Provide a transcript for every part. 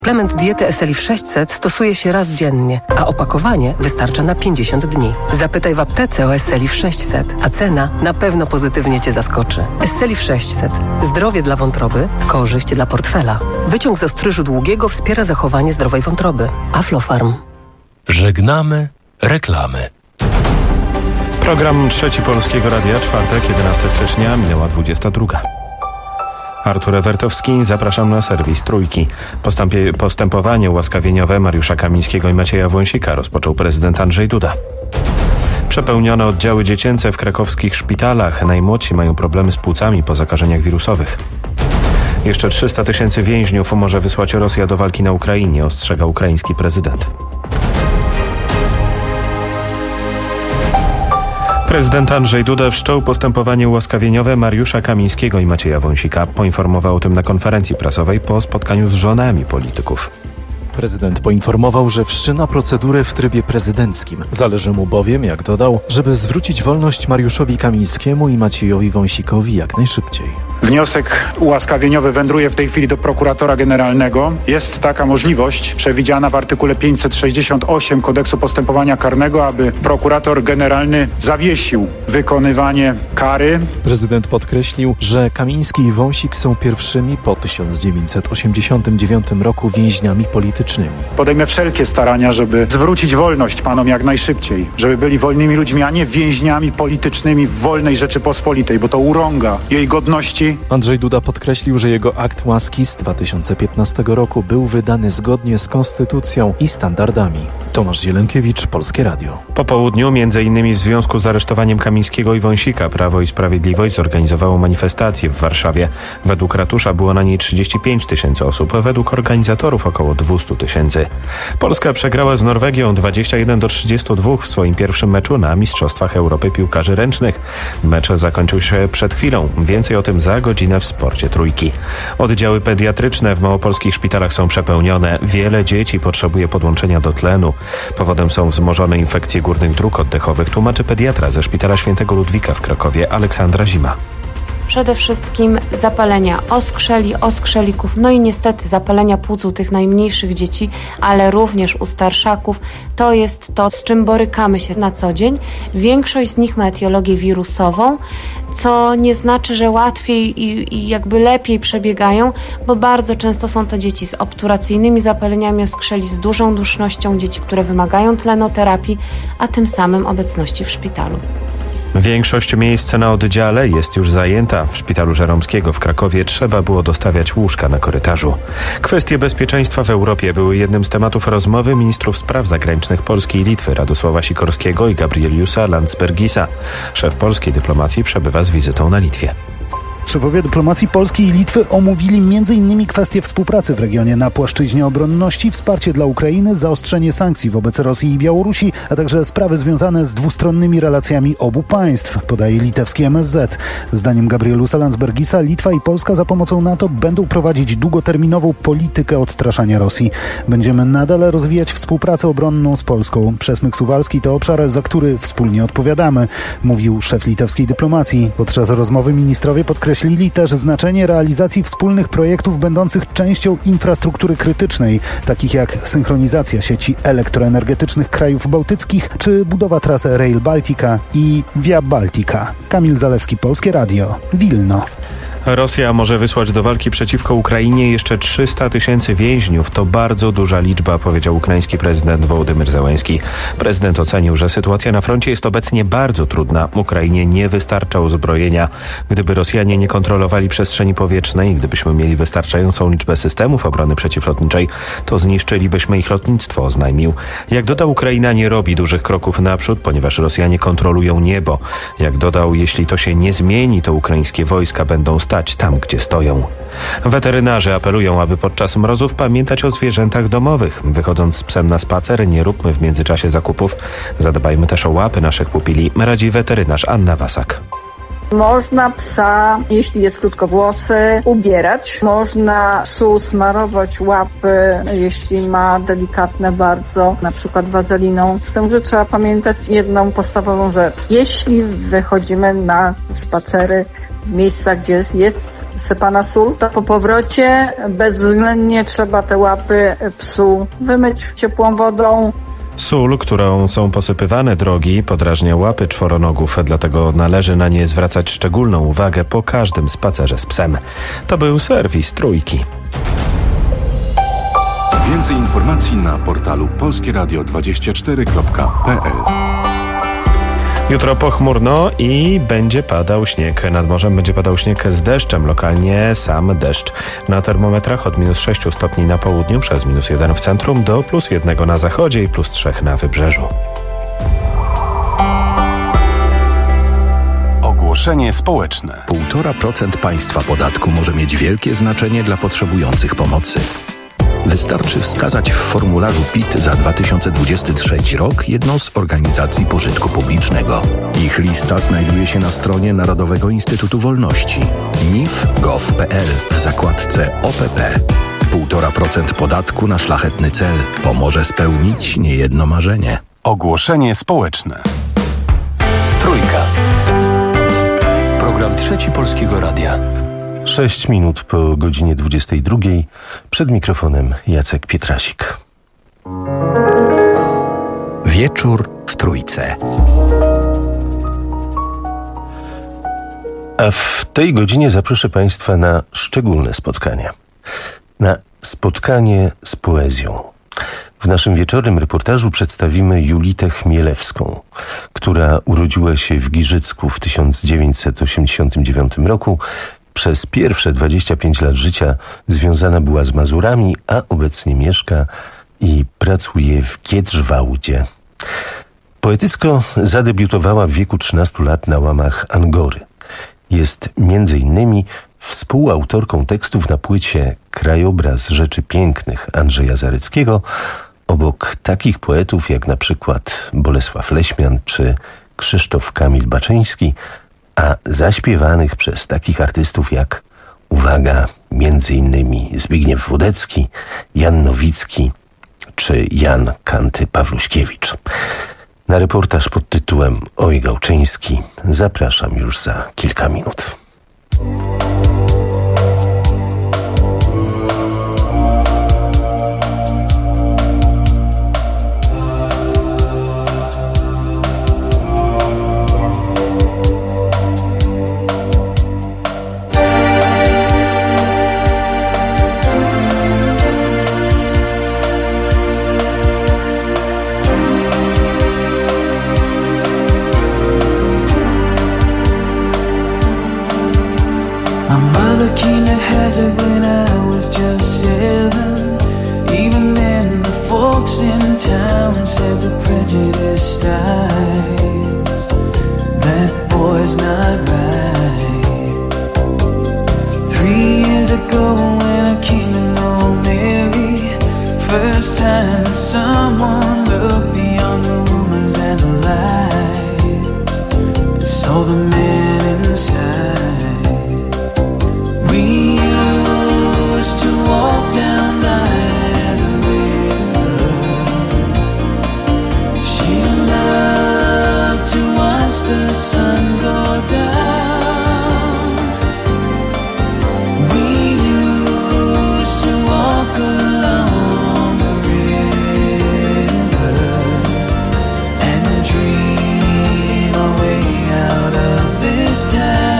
Suplement diety Esselif 600 stosuje się raz dziennie, a opakowanie wystarcza na 50 dni. Zapytaj w aptece o Esselif 600, a cena na pewno pozytywnie Cię zaskoczy. Esselif 600. Zdrowie dla wątroby, korzyść dla portfela. Wyciąg z ostryżu długiego wspiera zachowanie zdrowej wątroby. Aflofarm. Żegnamy reklamy. Program Trzeci Polskiego Radia, czwartek, 11 stycznia, minęła 22. Artur Ewertowski, zapraszam na serwis Trójki. Postępowanie ułaskawieniowe Mariusza Kamińskiego i Macieja Wąsika rozpoczął prezydent Andrzej Duda. Przepełnione oddziały dziecięce w krakowskich szpitalach. Najmłodsi mają problemy z płucami po zakażeniach wirusowych. Jeszcze 300 000 więźniów może wysłać Rosja do walki na Ukrainie, ostrzega ukraiński prezydent. Prezydent Andrzej Duda wszczął postępowanie ułaskawieniowe Mariusza Kamińskiego i Macieja Wąsika. Poinformował o tym na konferencji prasowej po spotkaniu z żonami polityków. Prezydent poinformował, że wszczyna procedurę w trybie prezydenckim. Zależy mu bowiem, jak dodał, żeby zwrócić wolność Mariuszowi Kamińskiemu i Maciejowi Wąsikowi jak najszybciej. Wniosek ułaskawieniowy wędruje w tej chwili do prokuratora generalnego. Jest taka możliwość przewidziana w artykule 568 Kodeksu Postępowania Karnego, aby prokurator generalny zawiesił wykonywanie kary. Prezydent podkreślił, że Kamiński i Wąsik są pierwszymi po 1989 roku więźniami politycznymi. Podejmę wszelkie starania, żeby zwrócić wolność panom jak najszybciej, żeby byli wolnymi ludźmi, a nie więźniami politycznymi w wolnej Rzeczypospolitej, bo to urąga jej godności. Andrzej Duda podkreślił, że jego akt łaski z 2015 roku był wydany zgodnie z konstytucją i standardami. Tomasz Zielenkiewicz, Polskie Radio. Po południu, m.in. w związku z aresztowaniem Kamińskiego i Wąsika, Prawo i Sprawiedliwość zorganizowało manifestację w Warszawie. Według ratusza było na niej 35 000 osób, według organizatorów około 200 000. Polska przegrała z Norwegią 21-32 w swoim pierwszym meczu na Mistrzostwach Europy Piłkarzy Ręcznych. Mecz zakończył się przed chwilą. Więcej o tym za godzinę w Sporcie Trójki. Oddziały pediatryczne w małopolskich szpitalach są przepełnione. Wiele dzieci potrzebuje podłączenia do tlenu. Powodem są wzmożone infekcje górnych dróg oddechowych, tłumaczy pediatra ze Szpitala Świętego Ludwika w Krakowie Aleksandra Zima. Przede wszystkim zapalenia oskrzeli, oskrzelików, no i niestety zapalenia płuc u tych najmniejszych dzieci, ale również u starszaków. To jest to, z czym borykamy się na co dzień. Większość z nich ma etiologię wirusową, co nie znaczy, że łatwiej i jakby lepiej przebiegają, bo bardzo często są to dzieci z obturacyjnymi zapaleniami oskrzeli, z dużą dusznością, dzieci, które wymagają tlenoterapii, a tym samym obecności w szpitalu. Większość miejsc na oddziale jest już zajęta. W Szpitalu Żeromskiego w Krakowie trzeba było dostawiać łóżka na korytarzu. Kwestie bezpieczeństwa w Europie były jednym z tematów rozmowy ministrów spraw zagranicznych Polski i Litwy Radosława Sikorskiego i Gabrieliusa Landsbergisa. Szef polskiej dyplomacji przebywa z wizytą na Litwie. Szefowie dyplomacji Polski i Litwy omówili m.in. kwestie współpracy w regionie na płaszczyźnie obronności, wsparcie dla Ukrainy, zaostrzenie sankcji wobec Rosji i Białorusi, a także sprawy związane z dwustronnymi relacjami obu państw, podaje litewski MSZ. Zdaniem Gabrielusa Landsbergisa Litwa i Polska za pomocą NATO będą prowadzić długoterminową politykę odstraszania Rosji. Będziemy nadal rozwijać współpracę obronną z Polską. Przesmyk Suwalski to obszar, za który wspólnie odpowiadamy, mówił szef litewskiej dyplomacji. Podczas rozmowy ministrowie podkreślili też znaczenie realizacji wspólnych projektów będących częścią infrastruktury krytycznej, takich jak synchronizacja sieci elektroenergetycznych krajów bałtyckich czy budowa trasy Rail Baltica i Via Baltica. Kamil Zalewski, Polskie Radio, Wilno. Rosja może wysłać do walki przeciwko Ukrainie jeszcze 300 000 więźniów. To bardzo duża liczba, powiedział ukraiński prezydent Wołodymyr Zełenski. Prezydent ocenił, że sytuacja na froncie jest obecnie bardzo trudna. Ukrainie nie wystarcza uzbrojenia. Gdyby Rosjanie nie kontrolowali przestrzeni powietrznej, gdybyśmy mieli wystarczającą liczbę systemów obrony przeciwlotniczej, to zniszczylibyśmy ich lotnictwo, oznajmił. Jak dodał, Ukraina nie robi dużych kroków naprzód, ponieważ Rosjanie kontrolują niebo. Jak dodał, jeśli to się nie zmieni, to ukraińskie wojska będą stać tam, gdzie stoją. Weterynarze apelują, aby podczas mrozów pamiętać o zwierzętach domowych. Wychodząc z psem na spacer, nie róbmy w międzyczasie zakupów. Zadbajmy też o łapy naszych pupili, radzi weterynarz Anna Wasak. Można psa, jeśli jest krótkowłosy, ubierać. Można psu smarować łapy, jeśli ma delikatne bardzo, na przykład wazeliną. Z tym, że trzeba pamiętać jedną podstawową rzecz. Jeśli wychodzimy na spacery w miejscach, gdzie jest sypana sól, to po powrocie bezwzględnie trzeba te łapy psu wymyć ciepłą wodą. Sól, którą są posypywane drogi, podrażnia łapy czworonogów, dlatego należy na nie zwracać szczególną uwagę po każdym spacerze z psem. To był serwis Trójki. Więcej informacji na portalu polskieradio24.pl. Jutro pochmurno i będzie padał śnieg. Nad morzem będzie padał śnieg z deszczem, lokalnie sam deszcz. Na termometrach od -6 stopni na południu, przez -1 w centrum, do +1 na zachodzie i +3 na wybrzeżu. Ogłoszenie społeczne. 1,5% państwa podatku może mieć wielkie znaczenie dla potrzebujących pomocy. Wystarczy wskazać w formularzu PIT za 2023 rok jedną z organizacji pożytku publicznego. Ich lista znajduje się na stronie Narodowego Instytutu Wolności nif.gov.pl w zakładce OPP. 1,5% podatku na szlachetny cel pomoże spełnić niejedno marzenie. Ogłoszenie społeczne. Trójka. Program Trzeci Polskiego Radia. 6 minut po godzinie 22. Przed mikrofonem Jacek Pietrasik. Wieczór w Trójce. A w tej godzinie zaproszę Państwa na szczególne spotkanie. Na spotkanie z poezją. W naszym wieczornym reportażu przedstawimy Julitę Chmielewską, która urodziła się w Giżycku w 1989 roku. Przez pierwsze 25 lat życia związana była z Mazurami, a obecnie mieszka i pracuje w Giedrzwałdzie. Poetycko zadebiutowała w wieku 13 lat na łamach Angory. Jest m.in. współautorką tekstów na płycie Krajobraz Rzeczy Pięknych Andrzeja Zareckiego, obok takich poetów jak na przykład Bolesław Leśmian czy Krzysztof Kamil Baczyński, a zaśpiewanych przez takich artystów jak, uwaga, m.in. Zbigniew Wodecki, Jan Nowicki czy Jan Kanty-Pawluśkiewicz. Na reportaż pod tytułem Oj Gałczyński zapraszam już za kilka minut. When I was just 7, even then the folks in town said the prejudice dies. That boy's not right. 3 years ago when I came to know Mary, first time that someone looked beyond the rumors and the lies and saw the man inside. We used to walk down by the river. She loved to watch the sun go down. We used to walk along the river and dream our way out of this town.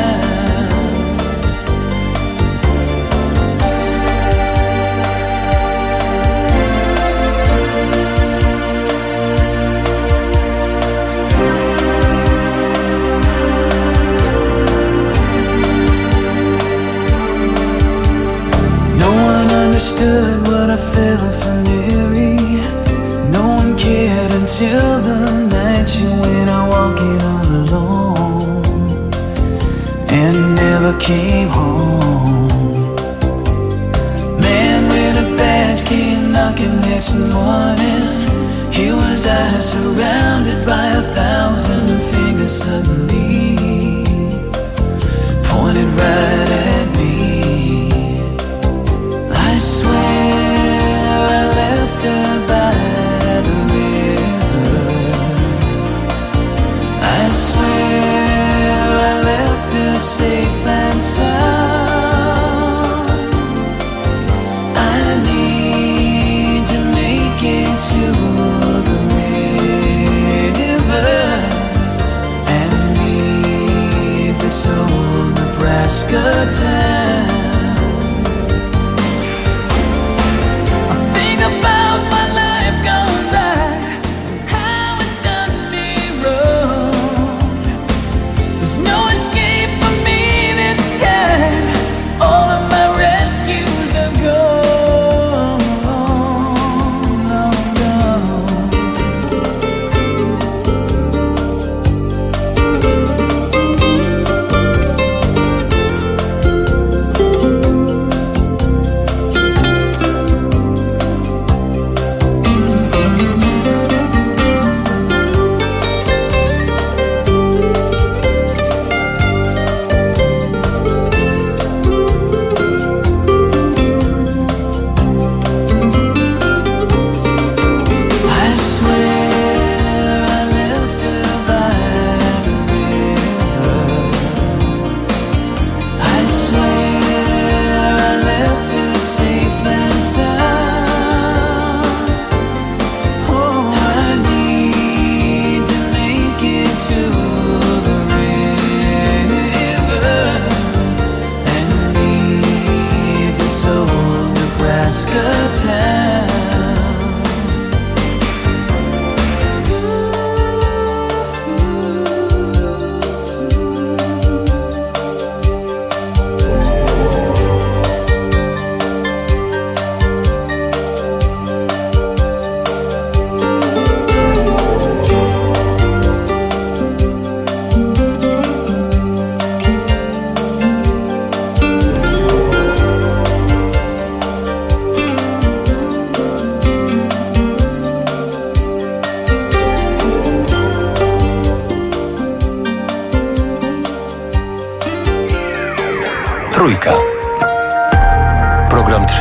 Understood what I felt for Mary. No one cared until the night she went out walking all alone and never came home. Man with a badge came knocking next morning. Here was I surrounded by 1,000 fingers suddenly pointed right at me. I swear I left her by the river. I swear I left her safe and sound.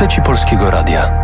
Trzeci Polskiego Radia.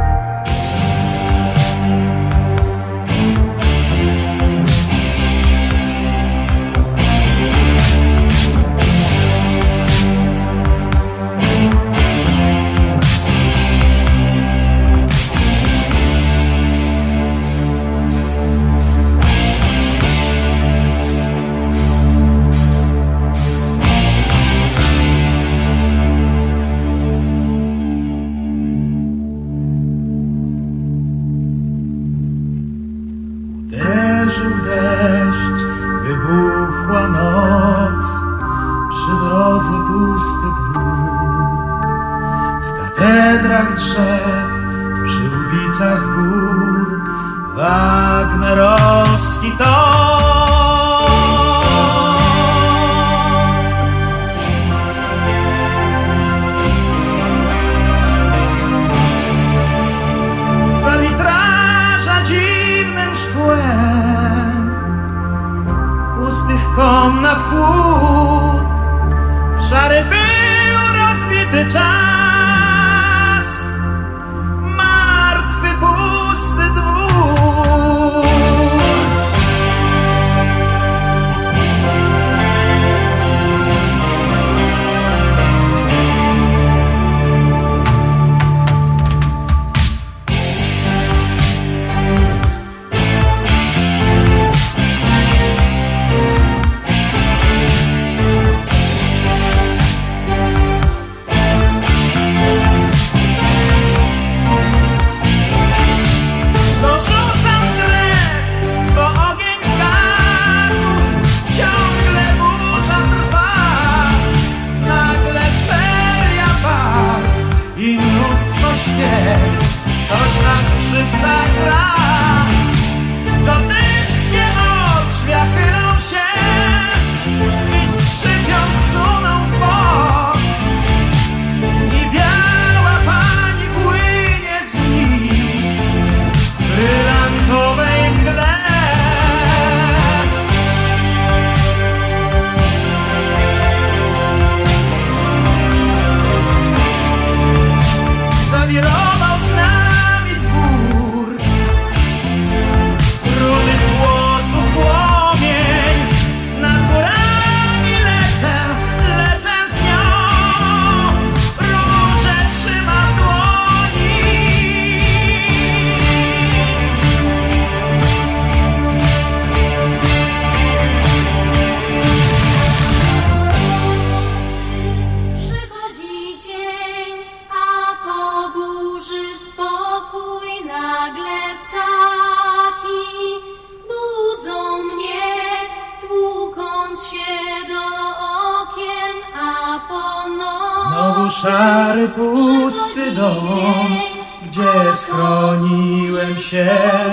Wagnerowski to za witraża dziwnym szkłem pustych komnat chłód w szary był rozbity czas. Szary, pusty dom, gdzie schroniłem się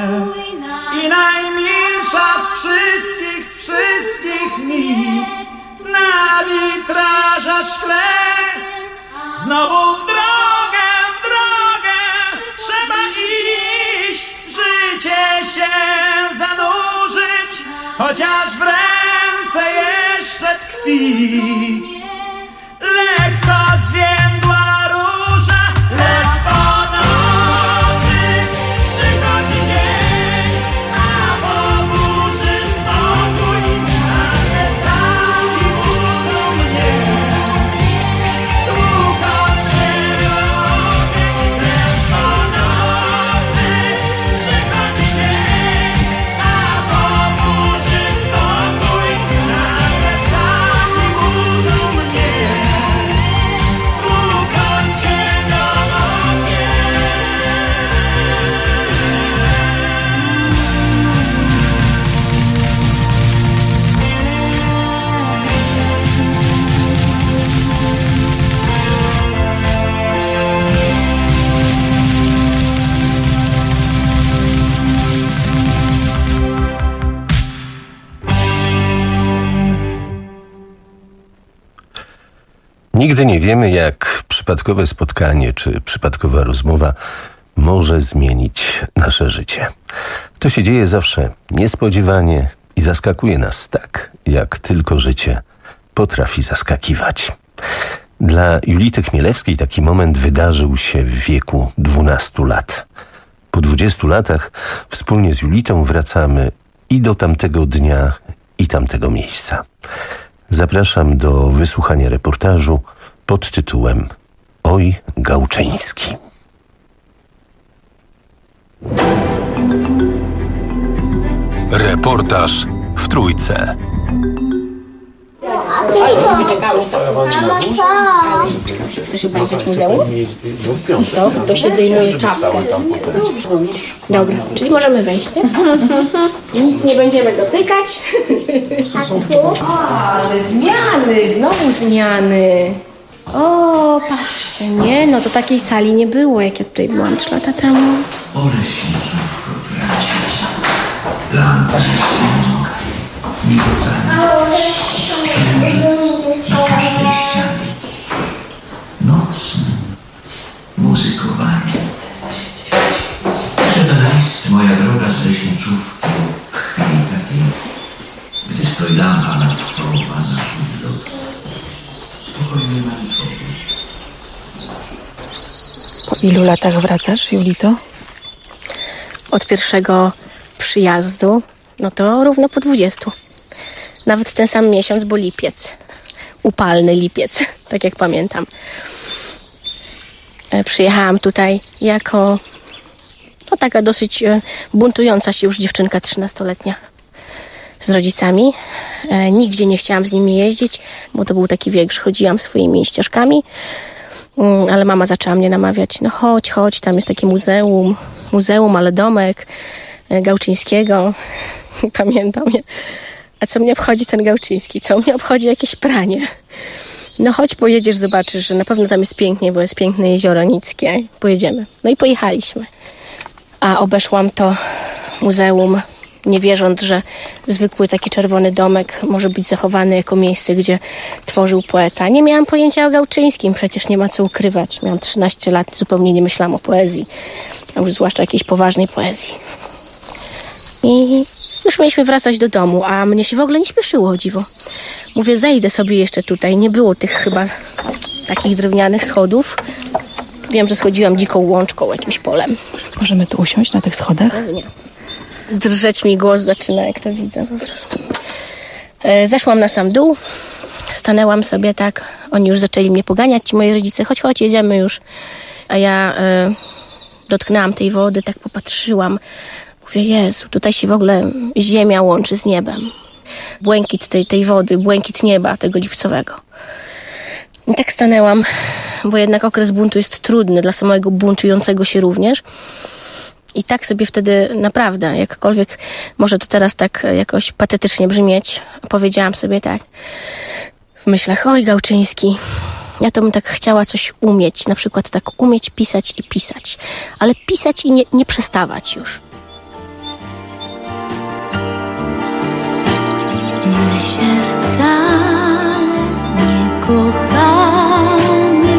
i najmilsza z wszystkich mi na witraża szkle. Znowu w drogę trzeba iść, w życie się zanurzyć, chociaż w ręce jeszcze tkwi. Lekko zwiędła róża, lecz po nocy przychodzi dzień, a po burzy spokój, nasze ptaki budzą mnie. Długą szerokie, lecz po nocy przychodzi dzień, a po burzy spokój, nasze ptaki budzą mnie. Nigdy nie wiemy, jak przypadkowe spotkanie czy przypadkowa rozmowa może zmienić nasze życie. To się dzieje zawsze niespodziewanie i zaskakuje nas tak, jak tylko życie potrafi zaskakiwać. Dla Julity Chmielewskiej taki moment wydarzył się w wieku 12 lat. Po 20 latach wspólnie z Julitą wracamy i do tamtego dnia, i tamtego miejsca. Zapraszam do wysłuchania reportażu pod tytułem Oj, Gałczyński. Reportaż w Trójce. Ale sobie czekałeś to. Chcesz obejrzeć muzeum? To ktoś się zdejmuje czapkę. Dobra, czyli możemy wejść, nie? Nic nie będziemy dotykać. Ale zmiany, znowu zmiany. O, patrzcie, nie? No to takiej sali nie było, jak ja tutaj byłam 3 lata temu. Ole świecówko, bracie, lampa świecówka, migotanie, księżyc na każdej ścianie, nocne muzykowanie. Przedalist, moja droga z leśniczówki, w chwili takiej, gdy stoi lampa nadpołowana w lotu. Spokojnie mam człowiek. Po ilu latach wracasz, Julito? Od pierwszego przyjazdu, no to równo po 20. Nawet ten sam miesiąc, bo lipiec. Upalny lipiec, tak jak pamiętam. Przyjechałam tutaj jako taka dosyć buntująca się już dziewczynka 13-letnia z rodzicami. Nigdzie nie chciałam z nimi jeździć, bo to był taki wiek, że chodziłam swoimi ścieżkami. Ale mama zaczęła mnie namawiać, no chodź, tam jest takie muzeum, ale domek Gałczyńskiego. Pamiętam je. A co mnie obchodzi ten Gałczyński? Co mnie obchodzi jakieś pranie? No chodź, pojedziesz, zobaczysz, że na pewno tam jest pięknie, bo jest piękne jezioro Nickie. Pojedziemy. No i pojechaliśmy. A obeszłam to muzeum, nie wierząc, że zwykły taki czerwony domek może być zachowany jako miejsce, gdzie tworzył poeta. Nie miałam pojęcia o Gałczyńskim, przecież nie ma co ukrywać. Miałam 13 lat, zupełnie nie myślałam o poezji, a już zwłaszcza jakiejś poważnej poezji. I już mieliśmy wracać do domu, a mnie się w ogóle nie śpieszyło, o dziwo. Mówię, zejdę sobie jeszcze tutaj. Nie było tych chyba takich drewnianych schodów. Wiem, że schodziłam dziką łączką, jakimś polem. Możemy tu usiąść na tych schodach? Pewnie. Drżeć mi głos zaczyna, jak to widzę po prostu. Zeszłam na sam dół, stanęłam sobie tak. Oni już zaczęli mnie poganiać, ci moi rodzice. Chodź, jedziemy już. A ja dotknęłam tej wody, tak popatrzyłam. Mówię, Jezu, tutaj się w ogóle ziemia łączy z niebem. Błękit tej wody, błękit nieba tego lipcowego. I tak stanęłam, bo jednak okres buntu jest trudny dla samego buntującego się również. I tak sobie wtedy naprawdę, jakkolwiek może to teraz tak jakoś patetycznie brzmieć, powiedziałam sobie tak w myślach, oj Gałczyński, ja to bym tak chciała coś umieć, na przykład tak umieć pisać i pisać, ale pisać i nie przestawać już. My się wcale nie kochamy,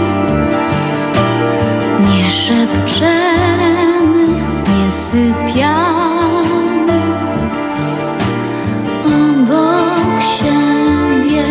nie szepczemy, nie sypiamy obok siebie.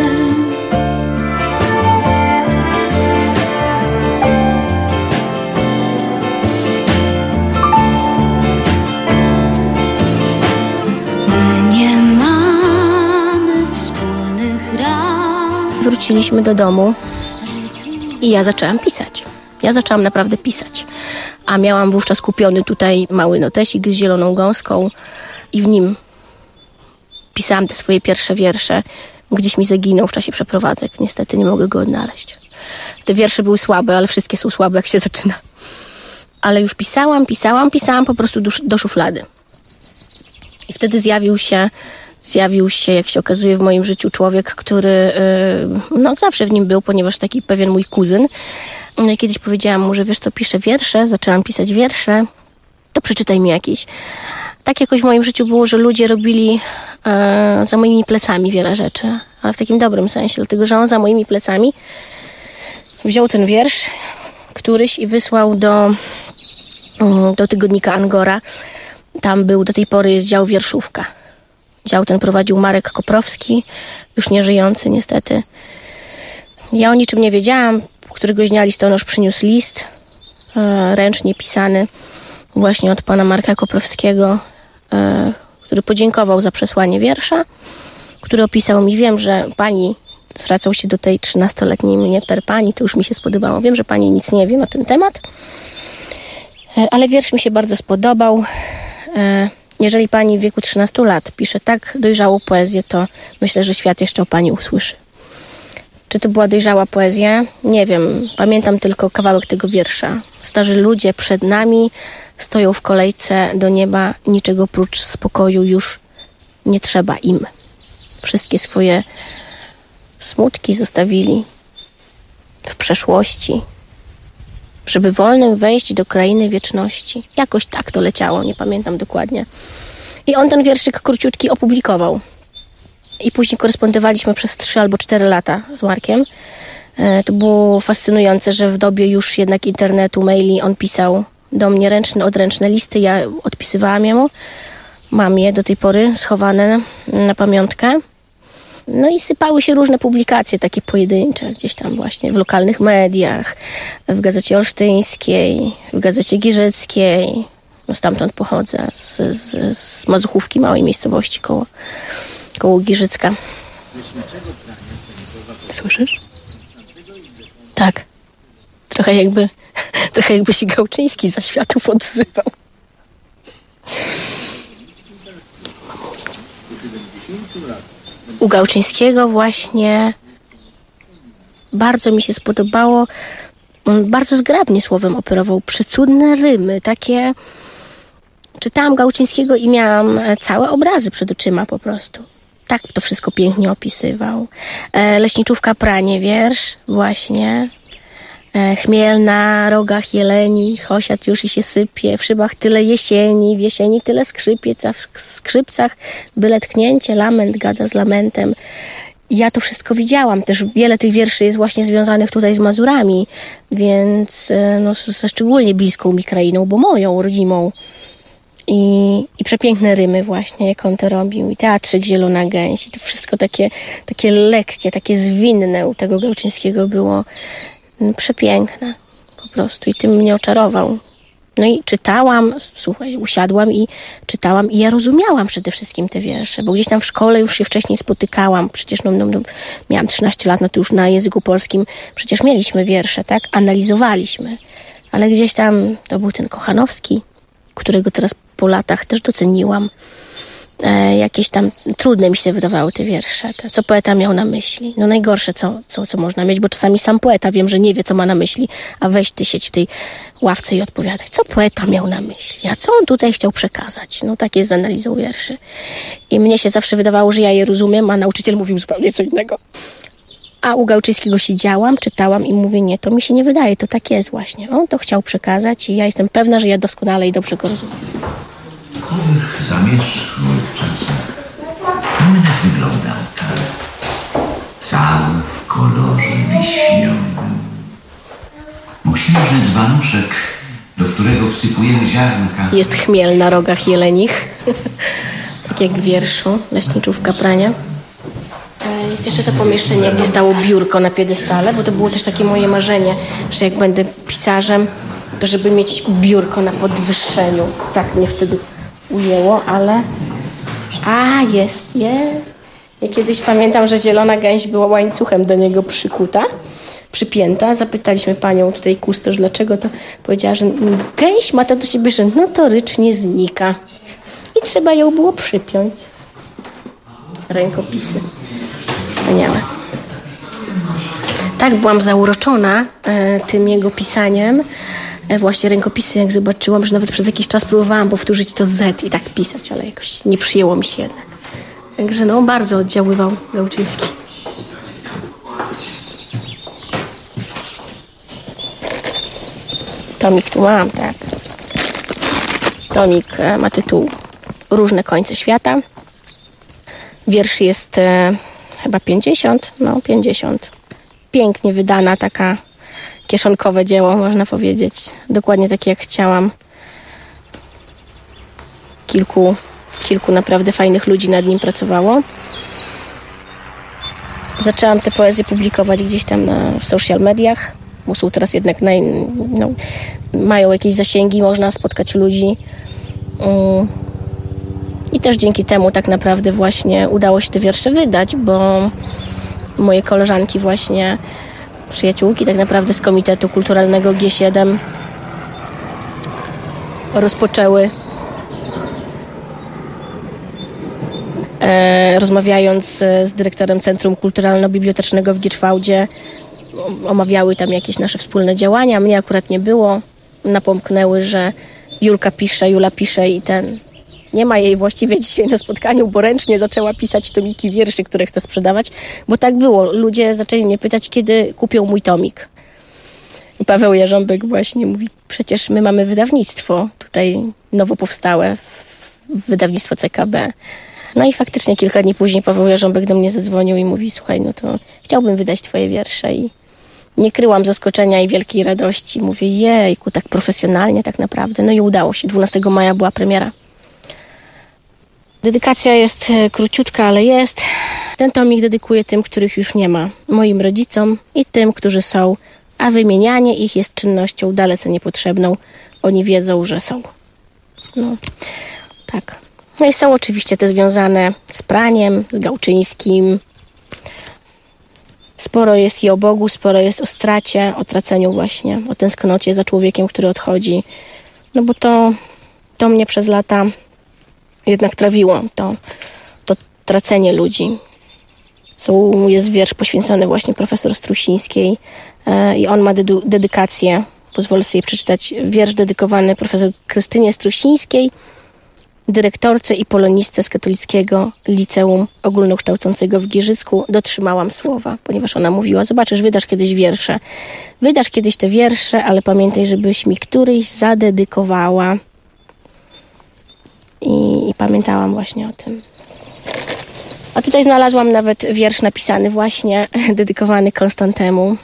My nie mamy wspólnych ram. Wróciliśmy do domu i ja zaczęłam pisać. Ja zaczęłam naprawdę pisać. A miałam wówczas kupiony tutaj mały notesik z zieloną gąską i w nim pisałam te swoje pierwsze wiersze. Gdzieś mi zaginął w czasie przeprowadzek. Niestety nie mogę go odnaleźć. Te wiersze były słabe, ale wszystkie są słabe, jak się zaczyna. Ale już pisałam po prostu do szuflady. I wtedy zjawił się, jak się okazuje, w moim życiu człowiek, który zawsze w nim był, ponieważ taki pewien mój kuzyn. Kiedyś powiedziałam mu, że wiesz co, piszę wiersze, zaczęłam pisać wiersze, to przeczytaj mi jakieś. Tak jakoś w moim życiu było, że ludzie robili za moimi plecami wiele rzeczy, ale w takim dobrym sensie, dlatego że on za moimi plecami wziął ten wiersz któryś i wysłał do tygodnika Angora. Tam był, do tej pory jest dział wierszówka. Dział ten prowadził Marek Koprowski, już nie żyjący niestety. Ja o niczym nie wiedziałam. Któregoś dnia listonosz przyniósł list ręcznie pisany właśnie od pana Marka Koprowskiego, który podziękował za przesłanie wiersza, który opisał mi, wiem, że pani, zwracał się do tej 13-letniej mnie per pani, to już mi się spodobało, wiem, że pani nic nie wie na ten temat, ale wiersz mi się bardzo spodobał. Jeżeli pani w wieku 13 lat pisze tak dojrzałą poezję, to myślę, że świat jeszcze o pani usłyszy. Czy to była dojrzała poezja? Nie wiem. Pamiętam tylko kawałek tego wiersza. Starzy ludzie przed nami stoją w kolejce do nieba. Niczego prócz spokoju już nie trzeba im. Wszystkie swoje smutki zostawili w przeszłości, żeby wolnym wejść do krainy wieczności. Jakoś tak to leciało, nie pamiętam dokładnie. I on ten wierszyk króciutki opublikował. I później korespondowaliśmy przez 3 albo 4 lata z Markiem. To było fascynujące, że w dobie już jednak internetu, maili, on pisał do mnie odręczne listy, ja odpisywałam jemu. Mam je do tej pory schowane na pamiątkę. No i sypały się różne publikacje, takie pojedyncze, gdzieś tam właśnie w lokalnych mediach, w Gazecie Olsztyńskiej, w Gazecie Giżyckiej. No stamtąd pochodzę, z Mazuchówki, małej miejscowości koło Giżycka. Słyszysz? Tak. Trochę jakby się Gałczyński za światów odzywał. U Gałczyńskiego właśnie bardzo mi się spodobało. On bardzo zgrabnie słowem operował. Przecudne rymy, takie... Czytałam Gałczyńskiego i miałam całe obrazy przed oczyma po prostu. Tak to wszystko pięknie opisywał. Leśniczówka pranie wiersz właśnie. Chmiel na rogach jeleni, osiad już i się sypie, w szybach tyle jesieni, w jesieni tyle skrzypiec, a w skrzypcach byle tchnięcie, lament gada z lamentem. Ja to wszystko widziałam. Też wiele tych wierszy jest właśnie związanych tutaj z Mazurami, więc no, ze szczególnie bliską mi krainą, bo moją, rodzimą. I przepiękne rymy właśnie, jak on to robił. I teatrzyk Zielona Gęś. I to wszystko takie lekkie, takie zwinne u tego Gałczyńskiego było przepiękne po prostu. I tym mnie oczarował. No i czytałam, słuchaj, usiadłam i czytałam i ja rozumiałam przede wszystkim te wiersze, bo gdzieś tam w szkole już się wcześniej spotykałam. Przecież miałam 13 lat, no to już na języku polskim przecież mieliśmy wiersze, tak? Analizowaliśmy. Ale gdzieś tam to był ten Kochanowski, którego teraz po latach też doceniłam. Jakieś tam trudne mi się wydawały te wiersze. Co poeta miał na myśli? No najgorsze, co można mieć, bo czasami sam poeta wiem, że nie wie, co ma na myśli, a weź ty siedź w tej ławce i odpowiadać. Co poeta miał na myśli? A co on tutaj chciał przekazać? No tak jest z analizą wierszy. I mnie się zawsze wydawało, że ja je rozumiem, a nauczyciel mówił zupełnie co innego. A u Gałczyńskiego siedziałam, czytałam i mówię, nie, to mi się nie wydaje, to tak jest właśnie. On to chciał przekazać i ja jestem pewna, że ja doskonale i dobrze go rozumiem. W owych zamierzchłych czasach młynek wyglądał tak, cały w kolorze wiśniowym. Księżny dzbanuszek, do którego wsypujemy ziarnka. Jest chmiel na rogach jelenich, tak jak w wierszu Leśniczówka prania. Jest jeszcze to pomieszczenie, gdzie stało biurko na piedestale, bo to było też takie moje marzenie, że jak będę pisarzem, to żeby mieć biurko na podwyższeniu. Tak mnie wtedy ujęło, ale... jest. Ja kiedyś pamiętam, że zielona gęś była łańcuchem do niego przypięta. Zapytaliśmy panią tutaj kustosz, dlaczego, to powiedziała, że gęś ma to do siebie, że notorycznie znika. I trzeba ją było przypiąć. Rękopisy. Wspaniałe. Tak byłam zauroczona tym jego pisaniem. Właśnie rękopisy, jak zobaczyłam, że nawet przez jakiś czas próbowałam powtórzyć to Z i tak pisać, ale jakoś nie przyjęło mi się jednak. Także bardzo oddziaływał Gałczyński. Tomik tu mam, tak. Tomik ma tytuł Różne końce świata. Wierszy jest chyba 50. Pięknie wydana, taka kieszonkowe dzieło, można powiedzieć. Dokładnie takie, jak chciałam. Kilku naprawdę fajnych ludzi nad nim pracowało. Zaczęłam te poezje publikować gdzieś tam w social mediach, bo są teraz jednak mają jakieś zasięgi, można spotkać ludzi. I też dzięki temu tak naprawdę właśnie udało się te wiersze wydać, bo moje koleżanki właśnie, przyjaciółki tak naprawdę z Komitetu Kulturalnego G7 rozpoczęły, rozmawiając z dyrektorem Centrum Kulturalno-Bibliotecznego w Gierszwałdzie, omawiały tam jakieś nasze wspólne działania. Mnie akurat nie było. Napomknęły, że Jula pisze i nie ma jej właściwie dzisiaj na spotkaniu, bo ręcznie zaczęła pisać tomiki wierszy, które chce sprzedawać, bo tak było. Ludzie zaczęli mnie pytać, kiedy kupią mój tomik. Paweł Jarząbek właśnie mówi, przecież my mamy wydawnictwo tutaj nowo powstałe, wydawnictwo CKB. No i faktycznie kilka dni później Paweł Jarząbek do mnie zadzwonił i mówi, słuchaj, no to chciałbym wydać twoje wiersze. I nie kryłam zaskoczenia i wielkiej radości. Mówię, jejku, tak profesjonalnie tak naprawdę. No i udało się. 12 maja była premiera. Dedykacja jest króciutka, ale jest. Ten tomik dedykuję tym, których już nie ma. Moim rodzicom i tym, którzy są. A wymienianie ich jest czynnością dalece niepotrzebną. Oni wiedzą, że są. No, tak. No i są oczywiście te związane z Praniem, z Gałczyńskim. Sporo jest i o Bogu, sporo jest o stracie, o traceniu właśnie, o tęsknocie za człowiekiem, który odchodzi. No bo to mnie przez lata jednak trawiło, to tracenie ludzi. Jest wiersz poświęcony właśnie profesor Strusińskiej i on ma dedykację, pozwolę sobie przeczytać, wiersz dedykowany profesor Krystynie Strusińskiej, dyrektorce i polonistce z Katolickiego Liceum Ogólnokształcącego w Giżycku. Dotrzymałam słowa, ponieważ ona mówiła, zobaczysz, wydasz kiedyś wiersze. Wydasz kiedyś te wiersze, ale pamiętaj, żebyś mi któryś zadedykowała. I pamiętałam właśnie o tym. A tutaj znalazłam nawet wiersz napisany właśnie, dedykowany Konstantemu.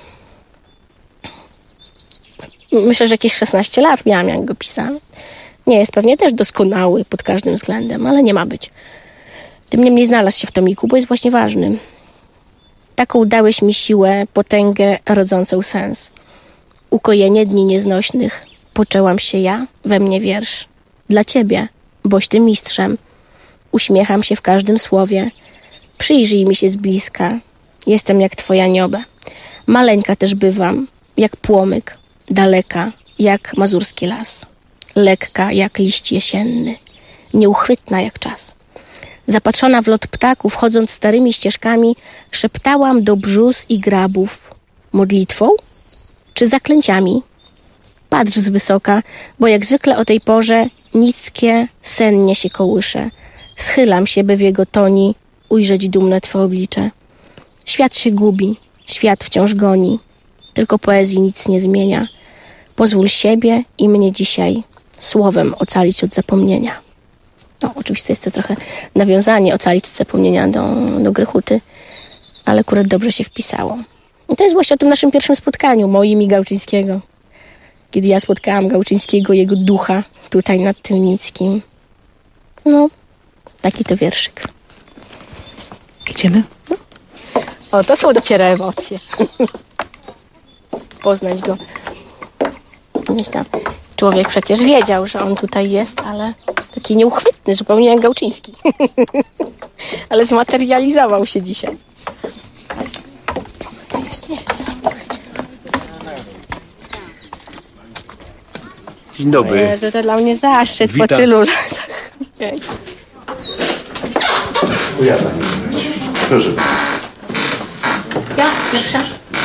Myślę, że jakieś 16 lat miałam, jak go pisałam. Nie jest pewnie też doskonały pod każdym względem, ale nie ma być. Tym niemniej znalazł się w tomiku, bo jest właśnie ważny. Taką dałeś mi siłę, potęgę rodzącą sens. Ukojenie dni nieznośnych. Poczęłam się ja, we mnie wiersz. Dla ciebie, boś ty mistrzem. Uśmiecham się w każdym słowie. Przyjrzyj mi się z bliska. Jestem jak twoja niobę. Maleńka też bywam, jak płomyk. Daleka, jak mazurski las. Lekka jak liść jesienny, nieuchwytna jak czas. Zapatrzona w lot ptaków, chodząc starymi ścieżkami, szeptałam do brzus i grabów. Modlitwą czy zaklęciami? Patrz z wysoka, bo jak zwykle o tej porze niskie, sennie się kołysze. Schylam się, by w jego toni ujrzeć dumne twe oblicze. Świat się gubi, świat wciąż goni, tylko poezji nic nie zmienia. Pozwól siebie i mnie dzisiaj słowem ocalić od zapomnienia. No, oczywiście jest to trochę nawiązanie, ocalić od zapomnienia do Grechuty, ale akurat dobrze się wpisało. I to jest właśnie o tym naszym pierwszym spotkaniu, moim i Gałczyńskiego. Kiedy ja spotkałam Gałczyńskiego, jego ducha tutaj nad Tylnickim. No, taki to wierszyk. Idziemy? No. O, to są dopiero emocje. Poznać go. Człowiek przecież wiedział, że on tutaj jest, ale taki nieuchwytny, zupełnie jak Gałczyński. Ale zmaterializował się dzisiaj. Dzień dobry. Jezu, to dla mnie zaszczyt. Witam. Po tylu latach. Ja pani proszę bardzo. Ja pierwsza.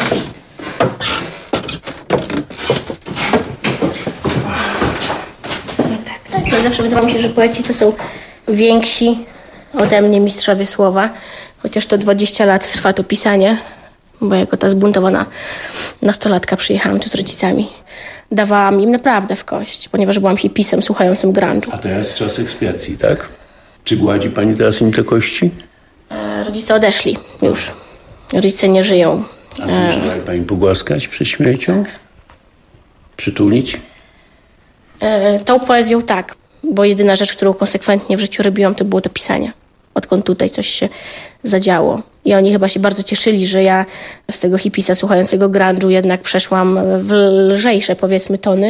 Tak. Zawsze wydawało mi się, że poeci to są więksi ode mnie mistrzowie słowa. Chociaż to 20 lat trwa to pisanie, bo jako ta zbuntowana nastolatka przyjechałam tu z rodzicami. Dawałam im naprawdę w kość, ponieważ byłam hipisem słuchającym grunge'u. A teraz czas ekspiacji, tak? Czy gładzi pani teraz im te kości? Rodzice odeszli już. Rodzice nie żyją. A zdążyła pani pogłaskać przed śmiercią? Tak. Przytulić? Tą poezją tak, bo jedyna rzecz, którą konsekwentnie w życiu robiłam, to było to pisanie. Odkąd tutaj coś się zadziało. I oni chyba się bardzo cieszyli, że ja z tego hipisa słuchającego grunge'u jednak przeszłam w lżejsze, powiedzmy, tony.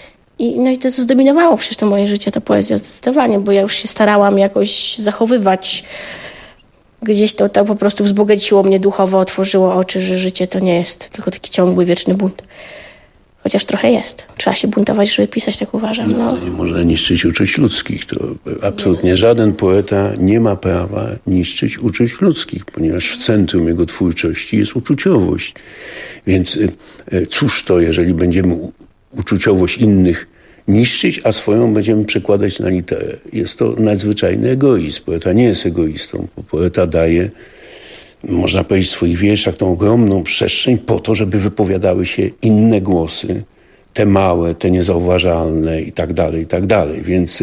I to zdominowało przecież to moje życie, ta poezja zdecydowanie, bo ja już się starałam jakoś zachowywać. Gdzieś to po prostu wzbogaciło mnie duchowo, otworzyło oczy, że życie to nie jest tylko taki ciągły, wieczny bunt. Chociaż trochę jest. Trzeba się buntować, żeby pisać, tak uważam. No. Nie może niszczyć uczuć ludzkich. To absolutnie żaden poeta nie ma prawa niszczyć uczuć ludzkich, ponieważ w centrum jego twórczości jest uczuciowość. Więc cóż to, jeżeli będziemy uczuciowość innych niszczyć, a swoją będziemy przekładać na literę. Jest to nadzwyczajny egoizm. Poeta nie jest egoistą, bo poeta daje, można powiedzieć, w swoich wierszach tą ogromną przestrzeń po to, żeby wypowiadały się inne głosy, te małe, te niezauważalne i tak dalej. Więc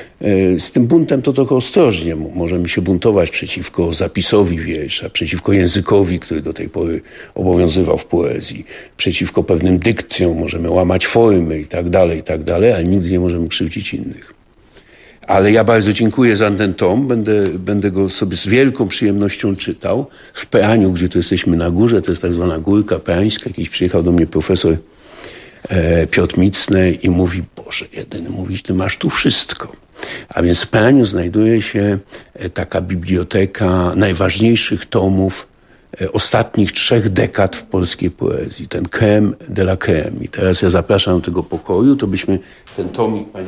z tym buntem to trochę ostrożnie. Możemy się buntować przeciwko zapisowi wiersza, przeciwko językowi, który do tej pory obowiązywał w poezji, przeciwko pewnym dykcjom, możemy łamać formy i tak dalej, ale nigdy nie możemy krzywdzić innych. Ale ja bardzo dziękuję za ten tom. Będę go sobie z wielką przyjemnością czytał. W Peaniu, gdzie tu jesteśmy na górze, to jest tak zwana Górka Peańska. Kiedyś przyjechał do mnie profesor Piotr Micny i mówi: Boże, jedyny, mówisz, ty masz tu wszystko. A więc w Peaniu znajduje się taka biblioteka najważniejszych tomów ostatnich 3 dekad w polskiej poezji. Ten crème de la crème. I teraz ja zapraszam do tego pokoju, to byśmy ten tomik pani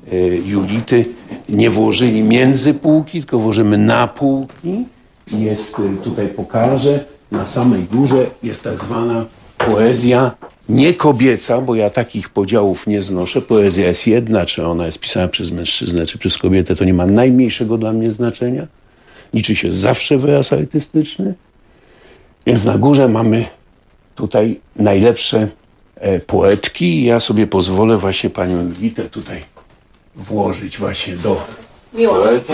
Julity nie włożyli między półki, tylko włożymy na półki. Jest, tutaj pokażę, na samej górze jest tak zwana poezja nie kobieca, bo ja takich podziałów nie znoszę. Poezja jest jedna, czy ona jest pisana przez mężczyznę, czy przez kobietę, to nie ma najmniejszego dla mnie znaczenia. Liczy się zawsze wyraz artystyczny. Więc na górze mamy tutaj najlepsze poetki. Ja sobie pozwolę właśnie panią Julitę tutaj włożyć właśnie do poetek.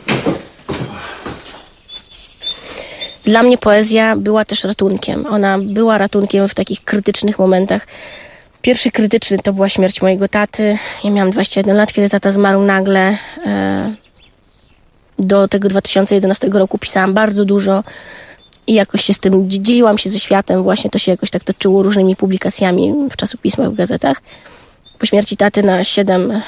Dla mnie poezja była też ratunkiem. Ona była ratunkiem w takich krytycznych momentach. Pierwszy krytyczny to była śmierć mojego taty. Ja miałam 21 lat, kiedy tata zmarł nagle. Do tego 2011 roku pisałam bardzo dużo i jakoś się z tym dzieliłam się ze światem. Właśnie to się jakoś tak toczyło różnymi publikacjami w czasopismach, w gazetach. Po śmierci taty na 7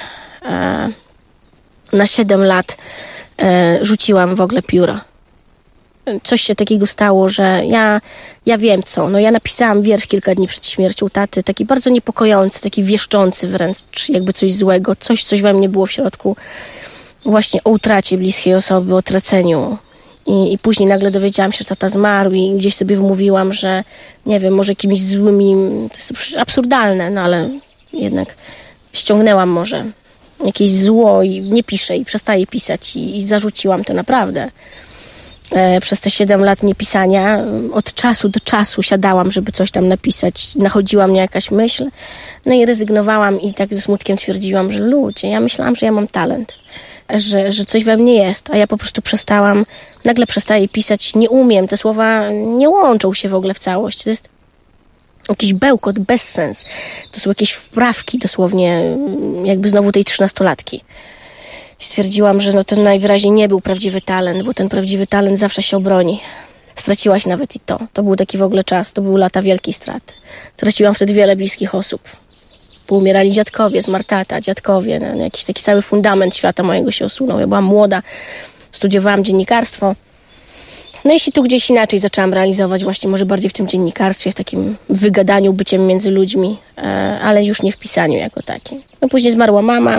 lat rzuciłam w ogóle pióro. Coś się takiego stało, że ja wiem co. No ja napisałam wiersz kilka dni przed śmiercią taty, taki bardzo niepokojący, taki wieszczący wręcz, jakby coś złego, coś we mnie było w środku. Właśnie o utracie bliskiej osoby, o traceniu. I później nagle dowiedziałam się, że tata zmarł i gdzieś sobie wymówiłam, że nie wiem, może jakimiś złymi, to jest absurdalne, no ale jednak ściągnęłam może jakieś zło i nie piszę i przestaję pisać i zarzuciłam to naprawdę. Przez te 7 lat niepisania od czasu do czasu siadałam, żeby coś tam napisać. Nachodziła mnie jakaś myśl, no i rezygnowałam i tak ze smutkiem twierdziłam, że ludzie, ja myślałam, że ja mam talent, że coś we mnie jest, a ja po prostu przestałam, nagle przestaję pisać, nie umiem, te słowa nie łączą się w ogóle w całość, to jest jakiś bełkot, bezsens, to są jakieś wprawki dosłownie, jakby znowu tej 13-latki. Stwierdziłam, że no to najwyraźniej nie był prawdziwy talent, bo ten prawdziwy talent zawsze się obroni. Straciłaś nawet i to. To był taki w ogóle czas, to były lata wielkiej straty. Straciłam wtedy wiele bliskich osób. Poumierali dziadkowie, zmarł tata, dziadkowie, no, jakiś taki cały fundament świata mojego się osunął. Ja byłam młoda, studiowałam dziennikarstwo. No i się tu gdzieś inaczej zaczęłam realizować, właśnie może bardziej w tym dziennikarstwie, w takim wygadaniu, byciem między ludźmi, ale już nie w pisaniu jako takim. No później zmarła mama,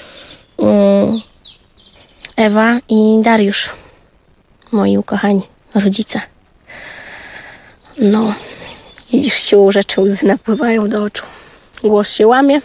Ewa i Dariusz, moi ukochani rodzice. No, widzisz, siłą rzeczy łzy napływają do oczu. Głos się łamie,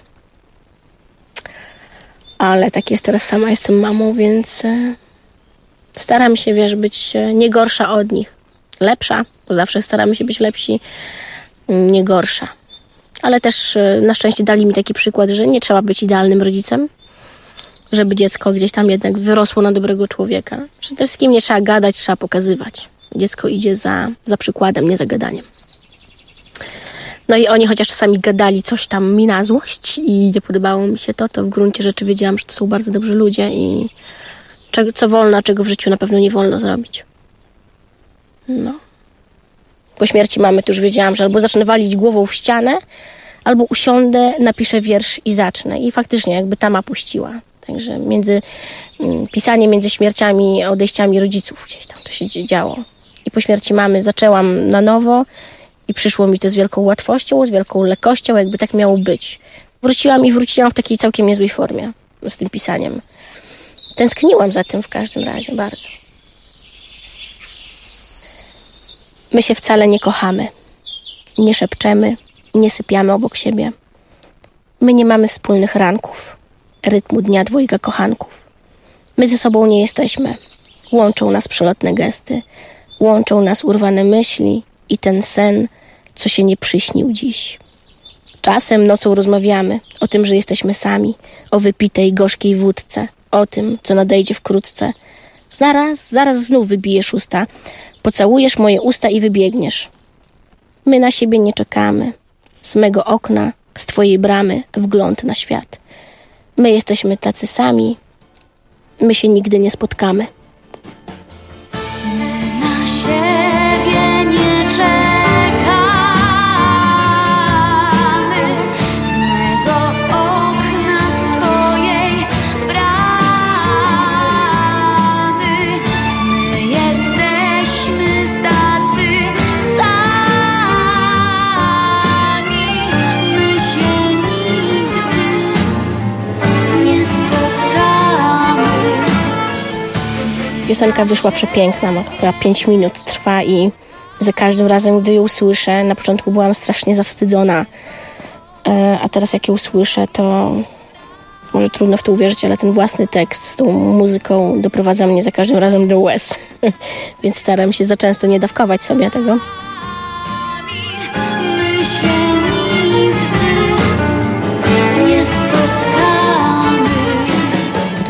ale tak jest, teraz sama jestem mamą, więc staram się, wiesz, być nie gorsza od nich. Lepsza, bo zawsze staramy się być lepsi, nie gorsza. Ale też na szczęście dali mi taki przykład, że nie trzeba być idealnym rodzicem, żeby dziecko gdzieś tam jednak wyrosło na dobrego człowieka. Przede wszystkim nie trzeba gadać, trzeba pokazywać. Dziecko idzie za przykładem, nie za gadaniem. No i oni chociaż czasami gadali coś tam mi na złość i nie podobało mi się to w gruncie rzeczy wiedziałam, że to są bardzo dobrzy ludzie i co wolno, a czego w życiu na pewno nie wolno zrobić. No. Po śmierci mamy to już wiedziałam, że albo zacznę walić głową w ścianę, albo usiądę, napiszę wiersz i zacznę. I faktycznie jakby tama puściła. Także pisanie między śmierciami, odejściami rodziców gdzieś tam to się działo. I po śmierci mamy zaczęłam na nowo i przyszło mi to z wielką łatwością, z wielką lekkością, jakby tak miało być. Wróciłam w takiej całkiem niezłej formie z tym pisaniem. Tęskniłam za tym w każdym razie bardzo. My się wcale nie kochamy, nie szepczemy, nie sypiamy obok siebie. My nie mamy wspólnych ranków, rytmu dnia dwojga kochanków. My ze sobą nie jesteśmy. Łączą nas przelotne gesty, łączą nas urwane myśli i ten sen, co się nie przyśnił dziś. Czasem nocą rozmawiamy o tym, że jesteśmy sami, o wypitej, gorzkiej wódce, o tym, co nadejdzie wkrótce. Zaraz znów wybijesz usta, pocałujesz moje usta i wybiegniesz. My na siebie nie czekamy. Z mego okna, z twojej bramy wgląd na świat. My jesteśmy tacy sami. My się nigdy nie spotkamy. Na siebie nie czekamy. Z mego okna, z twojej bramy. My jesteśmy tacy sami. My się nigdy nie spotkamy. Piosenka wyszła przepiękna, chyba 5 minut trwa i za każdym razem, gdy ją usłyszę, na początku byłam strasznie zawstydzona, a teraz jak ją usłyszę, to może trudno w to uwierzyć, ale ten własny tekst z tą muzyką doprowadza mnie za każdym razem do łez, więc staram się za często nie dawkować sobie tego. My się nigdy nie spotkamy. W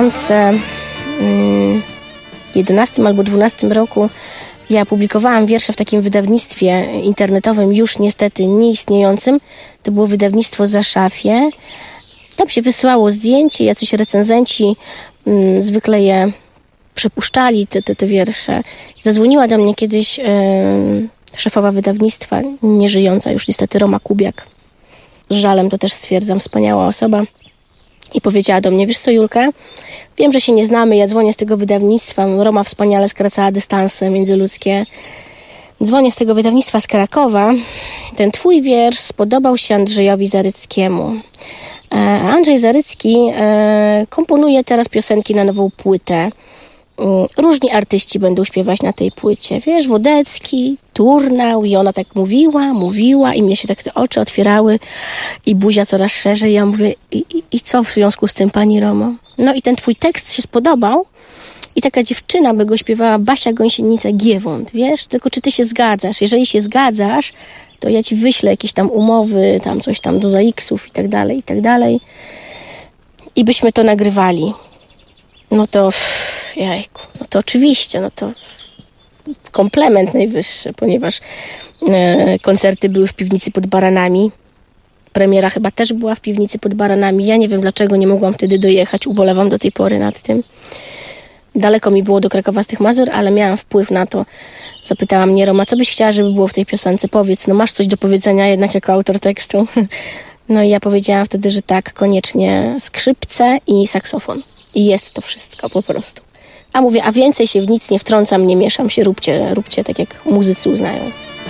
2011 albo 2012 roku ja publikowałam wiersze w takim wydawnictwie internetowym, już niestety nieistniejącym. To było wydawnictwo Zaszafie. Tam się wysyłało zdjęcie, jacyś recenzenci zwykle je przepuszczali, te wiersze. Zadzwoniła do mnie kiedyś szefowa wydawnictwa, nieżyjąca już niestety, Roma Kubiak. Z żalem to też stwierdzam, wspaniała osoba. I powiedziała do mnie: wiesz co, Julka, wiem, że się nie znamy, ja dzwonię z tego wydawnictwa, Roma wspaniale skracała dystanse międzyludzkie. Dzwonię z tego wydawnictwa z Krakowa. Ten twój wiersz spodobał się Andrzejowi Zaryckiemu. Andrzej Zarycki komponuje teraz piosenki na nową płytę. Różni artyści będą śpiewać na tej płycie. Wiesz, Wodecki, Turnał, i ona tak mówiła i mnie się tak te oczy otwierały i buzia coraz szerzej. Ja mówię, i co w związku z tym, pani Romo? No i ten twój tekst się spodobał i taka dziewczyna by go śpiewała, Basia Gąsienica-Giewont, wiesz? Tylko czy ty się zgadzasz? Jeżeli się zgadzasz, to ja ci wyślę jakieś tam umowy, tam coś tam do ZAX-ów i tak dalej. I byśmy to nagrywali. No to, jajku, no to oczywiście, no to komplement najwyższy, ponieważ koncerty były w piwnicy pod Baranami. Premiera chyba też była w piwnicy pod Baranami. Ja nie wiem, dlaczego nie mogłam wtedy dojechać. Ubolewam do tej pory nad tym. Daleko mi było do Krakowa z tych Mazur, ale miałam wpływ na to. Zapytała mnie Roma, co byś chciała, żeby było w tej piosence? Powiedz, no masz coś do powiedzenia jednak jako autor tekstu. No i ja powiedziałam wtedy, że tak, koniecznie skrzypce i saksofon. I jest to wszystko po prostu. A mówię, a więcej się w nic nie wtrącam, nie mieszam się, róbcie tak, jak muzycy uznają.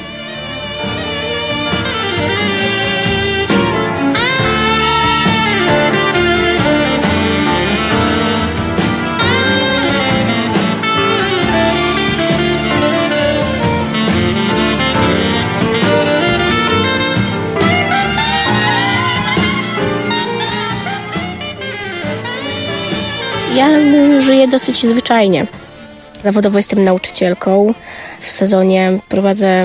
Ja żyję dosyć zwyczajnie. Zawodowo jestem nauczycielką. W sezonie prowadzę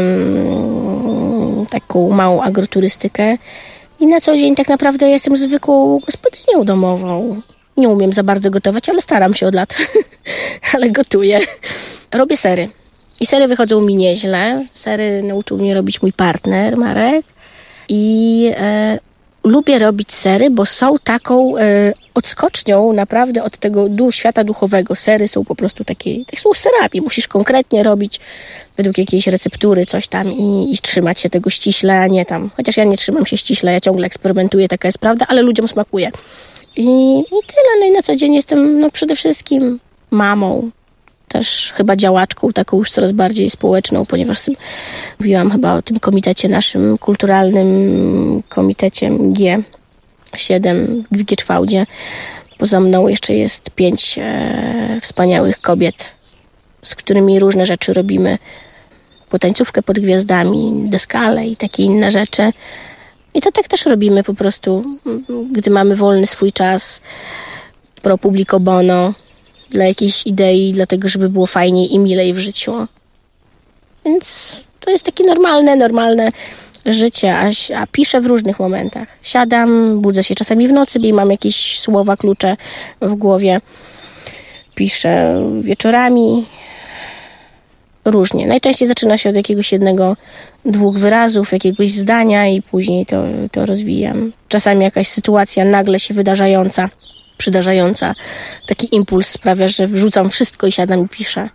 taką małą agroturystykę i na co dzień tak naprawdę jestem zwykłą gospodynią domową. Nie umiem za bardzo gotować, ale staram się od lat. Ale gotuję. Robię sery. I sery wychodzą mi nieźle. Sery nauczył mnie robić mój partner, Marek. I lubię robić sery, bo są taką odskocznią naprawdę od tego świata duchowego. Sery są po prostu takie, tak są serami. Musisz konkretnie robić według jakiejś receptury coś tam i trzymać się tego ściśle, a nie tam. Chociaż ja nie trzymam się ściśle, ja ciągle eksperymentuję, taka jest prawda, ale ludziom smakuje. I tyle. No i na co dzień jestem przede wszystkim mamą. Też chyba działaczką, taką już coraz bardziej społeczną, ponieważ mówiłam chyba o tym komitecie naszym kulturalnym, komitecie G7 w Gieczwałdzie. Poza mną jeszcze jest 5 wspaniałych kobiet, z którymi różne rzeczy robimy. Tańcówkę pod gwiazdami, deskale i takie inne rzeczy. I to tak też robimy po prostu, gdy mamy wolny swój czas, pro publico bono, dla jakiejś idei, dlatego żeby było fajniej i milej w życiu. Więc to jest takie normalne życie, a piszę w różnych momentach. Siadam, budzę się czasami w nocy i mam jakieś słowa, klucze w głowie. Piszę wieczorami. Różnie. Najczęściej zaczyna się od jakiegoś 1-2 wyrazów, jakiegoś zdania i później to rozwijam. Czasami jakaś sytuacja nagle się przydarzająca. Taki impuls sprawia, że wrzucam wszystko i siadam i piszę.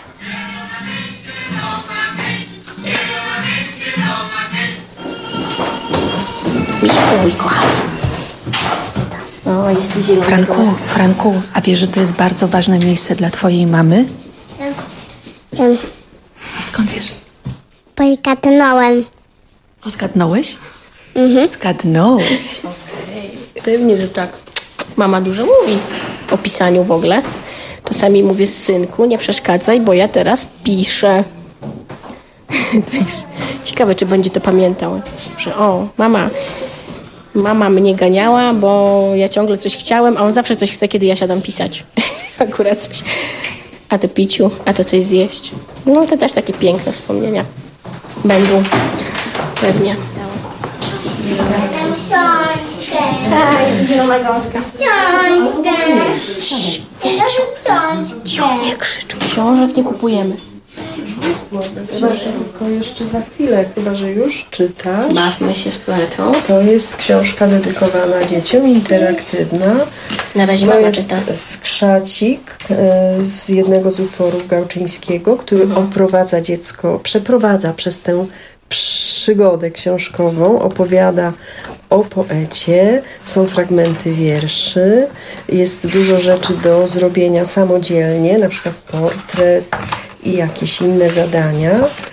Mój kochany. O, jest zielony. Franku, a wiesz, że to jest bardzo ważne miejsce dla twojej mamy? Wiem. A skąd wiesz? Zgadnąłem. O, zgadnąłeś? Mhm. Zgadnąłeś. Pewnie, że tak. Mama dużo mówi o pisaniu w ogóle. Czasami mówię, synku, nie przeszkadzaj, bo ja teraz piszę. Ciekawe, czy będzie to pamiętał. Że mama mnie ganiała, bo ja ciągle coś chciałem, a on zawsze coś chce, kiedy ja siadam pisać. Akurat coś. A to piciu, a to coś zjeść. No to też takie piękne wspomnienia będą. Pewnie. Jest zielona gąska. Nie krzycz. Książek nie kupujemy. Tylko jeszcze za chwilę, chyba że już czytasz. Bawmy się z planetą. To jest książka dedykowana dzieciom, interaktywna. Na razie to mama jest czyta. skrzacik z jednego z utworów Gałczyńskiego, który przeprowadza przez tę przygodę książkową, opowiada o poecie, są fragmenty wierszy, jest dużo rzeczy do zrobienia samodzielnie, na przykład portret i jakieś inne zadania.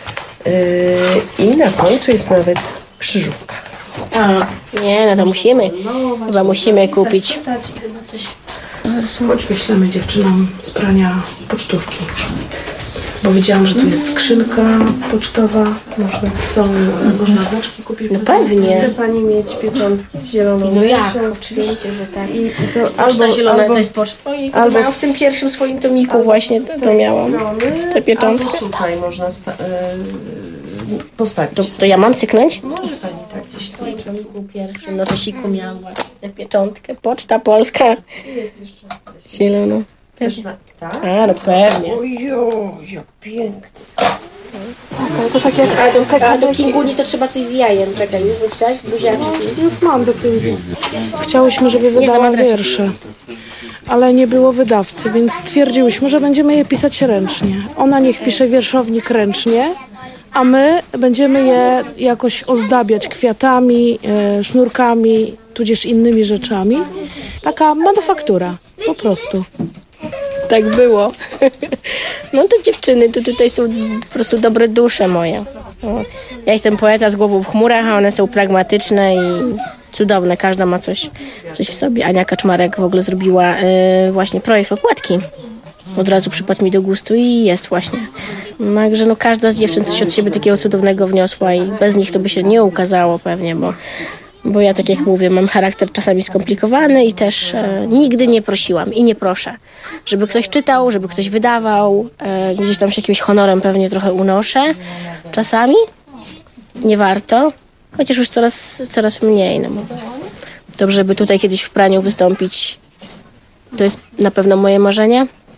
I na końcu jest nawet krzyżówka. No to musimy. Chyba musimy kupić. Chodź, wyślemy dziewczynom z prania pocztówki. Bo widziałam, że tu jest skrzynka pocztowa, można znaczki kupić. No pewnie. Chce pani mieć pieczątki z zieloną No jak? miesiąc? Oczywiście, że tak. I to Poczta zielona to jest poczta. Albo w tym pierwszym swoim tomiku właśnie to miałam. Tę pieczątkę. Albo tutaj można postawić. To ja mam cyknąć? Może pani tak gdzieś w swoim tomiku pierwszym notesiku miałam właśnie tę pieczątkę. Poczta Polska. Jest jeszcze Zielono. Tak? A, no pewnie. Ojo, jak pięknie. To tak jak a do Kinguni to trzeba coś z jajem. Czekaj, już wypisałeś buziaczki. Już mam do Kinguni. Chciałyśmy, żeby wydała wiersze, ale nie było wydawcy, więc stwierdziłyśmy, że będziemy je pisać ręcznie. Ona niech pisze wierszownik ręcznie, a my będziemy je jakoś ozdabiać kwiatami, sznurkami, tudzież innymi rzeczami. Taka manufaktura, po prostu. Tak było. No to dziewczyny, to tutaj są po prostu dobre dusze moje. Ja jestem poeta z głową w chmurach, a one są pragmatyczne i cudowne. Każda ma coś w sobie. Ania Kaczmarek w ogóle zrobiła właśnie projekt okładki. Od razu przypadł mi do gustu i jest właśnie. Także no każda z dziewczyn coś od siebie takiego cudownego wniosła i bez nich to by się nie ukazało pewnie, bo ja, tak jak mówię, mam charakter czasami skomplikowany i też nigdy nie prosiłam i nie proszę, żeby ktoś czytał, żeby ktoś wydawał. Gdzieś tam się jakimś honorem pewnie trochę unoszę. Czasami nie warto, chociaż już coraz mniej. No. Dobrze, żeby tutaj kiedyś w praniu wystąpić, to jest na pewno moje marzenie.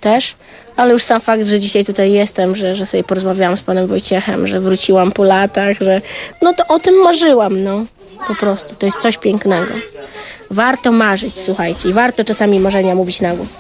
też. Ale już sam fakt, że dzisiaj tutaj jestem, że sobie porozmawiałam z panem Wojciechem, że wróciłam po latach, że no to o tym marzyłam, no. Po prostu, to jest coś pięknego. Warto marzyć, słuchajcie, i warto czasami marzenia mówić na głos.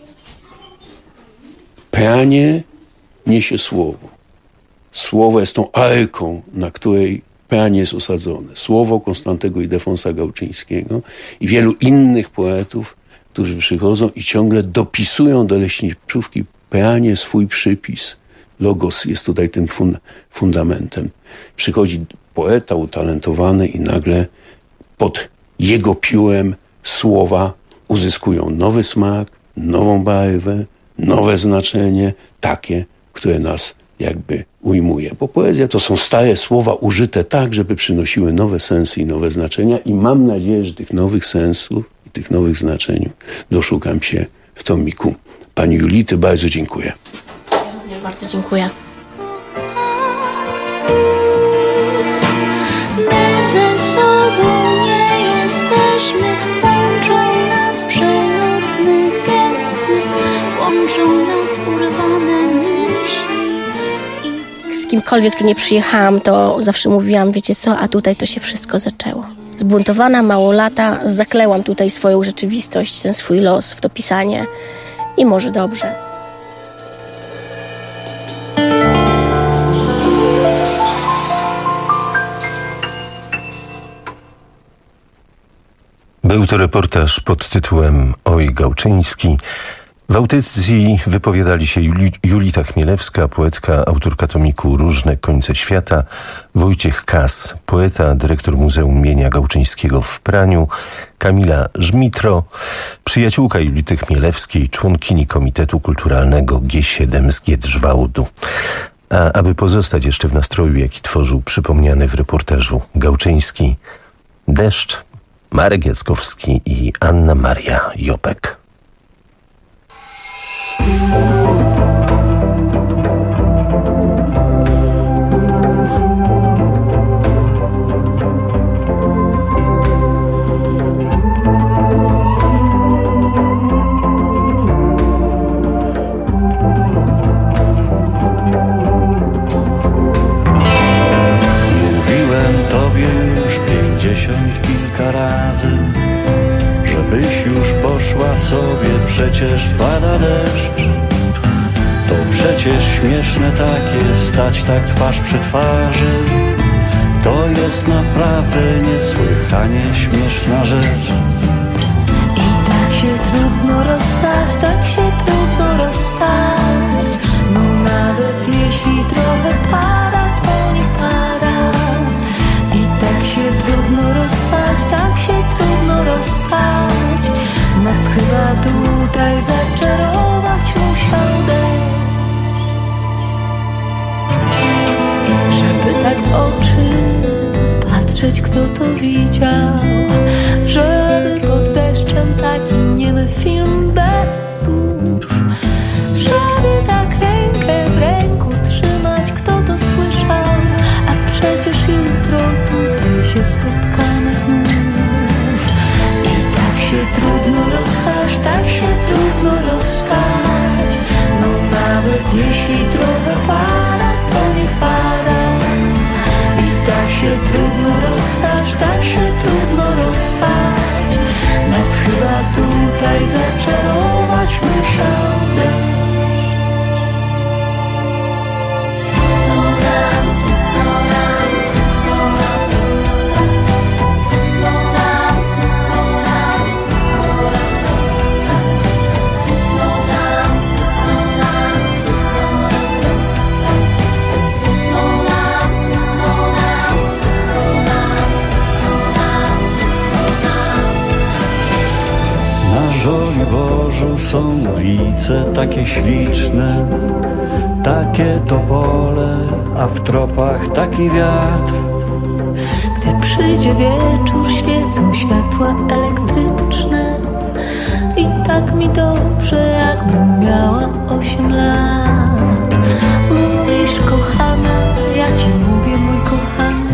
Pranie niesie słowo. Słowo jest tą arką, na której pranie jest osadzone. Słowo Konstantego Ildefonsa Gałczyńskiego i wielu innych poetów, którzy przychodzą i ciągle dopisują do leśniczówki pranie swój przypis. Logos jest tutaj tym fundamentem. Przychodzi poeta utalentowany i nagle pod jego piórem słowa uzyskują nowy smak, nową barwę, nowe znaczenie, takie, które nas jakby ujmuje. Bo poezja to są stare słowa użyte tak, żeby przynosiły nowe sensy i nowe znaczenia i mam nadzieję, że tych nowych sensów i tych nowych znaczeń doszukam się w tomiku pani Julity. Bardzo dziękuję. Ja bardzo dziękuję. My ze sobą nie jesteśmy, łączą nas przenocne gesty, łączą nas urwane myśli. Z kimkolwiek tu nie przyjechałam, to zawsze mówiłam, wiecie co, a tutaj to się wszystko zaczęło. Zbuntowana, małolata, zaklełam tutaj swoją rzeczywistość, ten swój los w to pisanie i może dobrze. Był to reportaż pod tytułem Oj Gałczyński. W audycji wypowiadali się Julita Chmielewska, poetka, autorka tomiku Różne końce świata, Wojciech Kas, poeta, dyrektor Muzeum Mienia Gałczyńskiego w Praniu, Kamila Żmitro, przyjaciółka Julity Chmielewskiej, członkini Komitetu Kulturalnego G7 z Giedrzwałdu. A aby pozostać jeszcze w nastroju, jaki tworzył przypomniany w reportażu Gałczyński, Deszcz, Marek Jackowski i Anna Maria Jopek. Mówiłem tobie już 50 kilka razy, żebyś już poszła sobie, przecież pada deszcz. To przecież śmieszne takie, stać tak twarz przy twarzy. To jest naprawdę niesłychanie śmieszna rzecz. I tak się trudno rozstać, tak się trudno rozstać. No nawet jeśli trochę pada, to nie pada. I tak się trudno rozstać, tak się trudno rozstać. Nas chyba tutaj zaczarować musiał deszcz. Żeby tak w oczy patrzeć, kto to widział. Żeby pod deszczem taki niemy film bez słów. Żeby tak rękę w ręku trzymać, kto to słyszał. A przecież jutro tutaj się spotkamy znów. I tak się trudno rozstać, tak się trudno rozstać. No nawet jeśli trochę pada, to niech pada. I tak się trudno rozstać, tak się trudno rozstać. Nas chyba tutaj zaczarować musiał deszcz. Bożu są ulice takie śliczne, takie topole, a w tropach taki wiatr. Gdy przyjdzie wieczór, świecą światła elektryczne. I tak mi dobrze, jakbym miała 8 lat. Mówisz, kochana, ja ci mówię, mój kochany.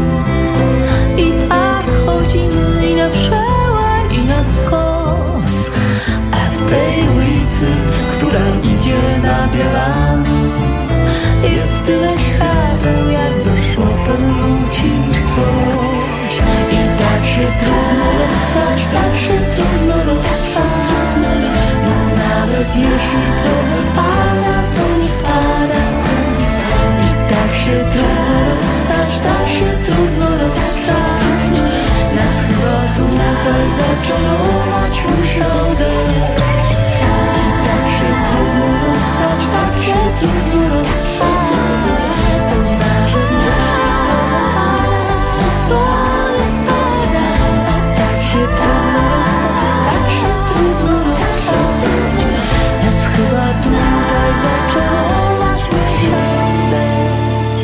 I tak chodzimy i na przełaj, i na skos. A w tej ulicy, która idzie na bielanu. Jest tyle świateł, jakby Chopin rzucił coś. I tak się trudno rozstać, tak się trudno rozstać. No nawet jeśli trochę pada, to nie pada. I tak się trudno rozstać, tak się trudno rozstać. Nas chyba tutaj zaczarować musiał deszcz. I tak się trudno rozstać, tak się trudno rozstać. To nawet jeśli to nie pada. Tak się trudno rozstać, tak się trudno rozstać. Nas chyba tutaj zaczarować musiał deszcz.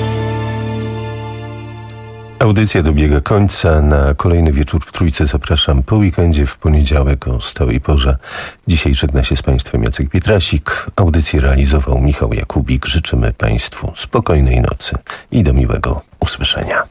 Audycja dobiega końca. Na kolejny wieczór w Trójce zapraszam po weekendzie w poniedziałek o stałej porze. Dzisiaj żegna się z Państwem Jacek Pietrasik. Audycję realizował Michał Jakubik. Życzymy Państwu spokojnej nocy i do miłego usłyszenia.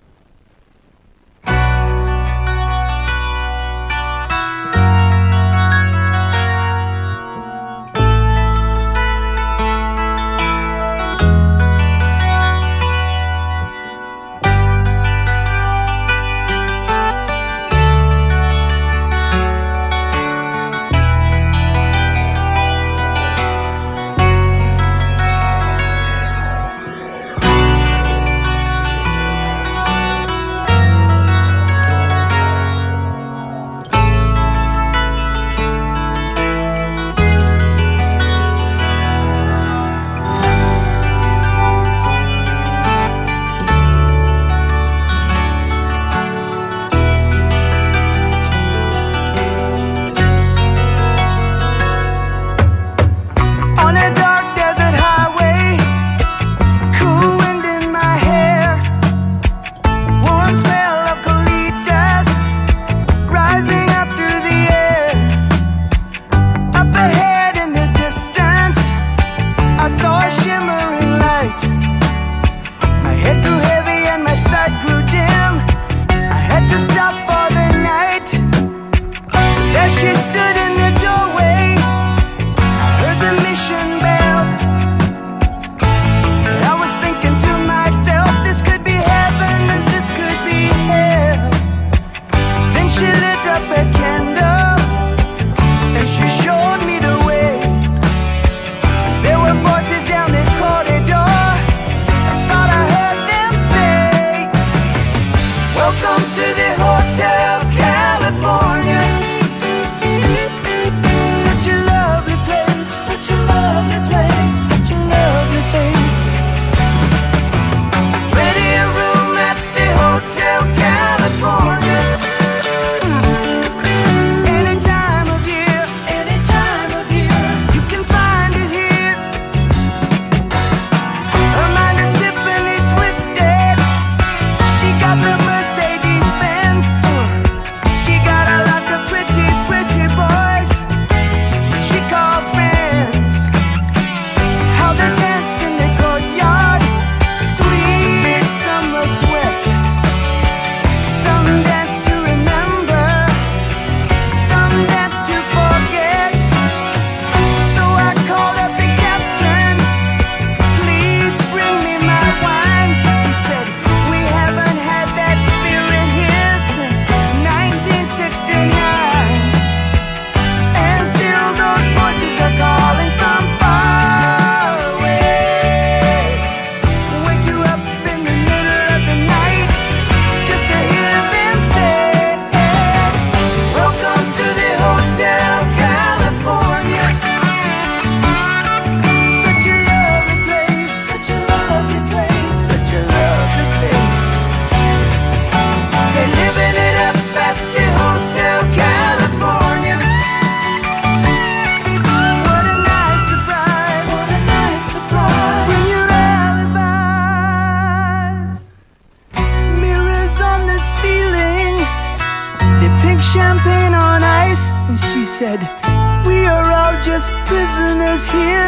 said, we are all just prisoners here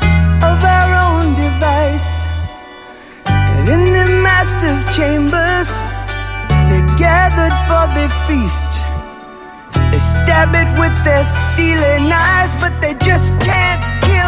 of our own device. And in the master's chambers, they're gathered for the feast. They stab it with their steely knives, but they just can't kill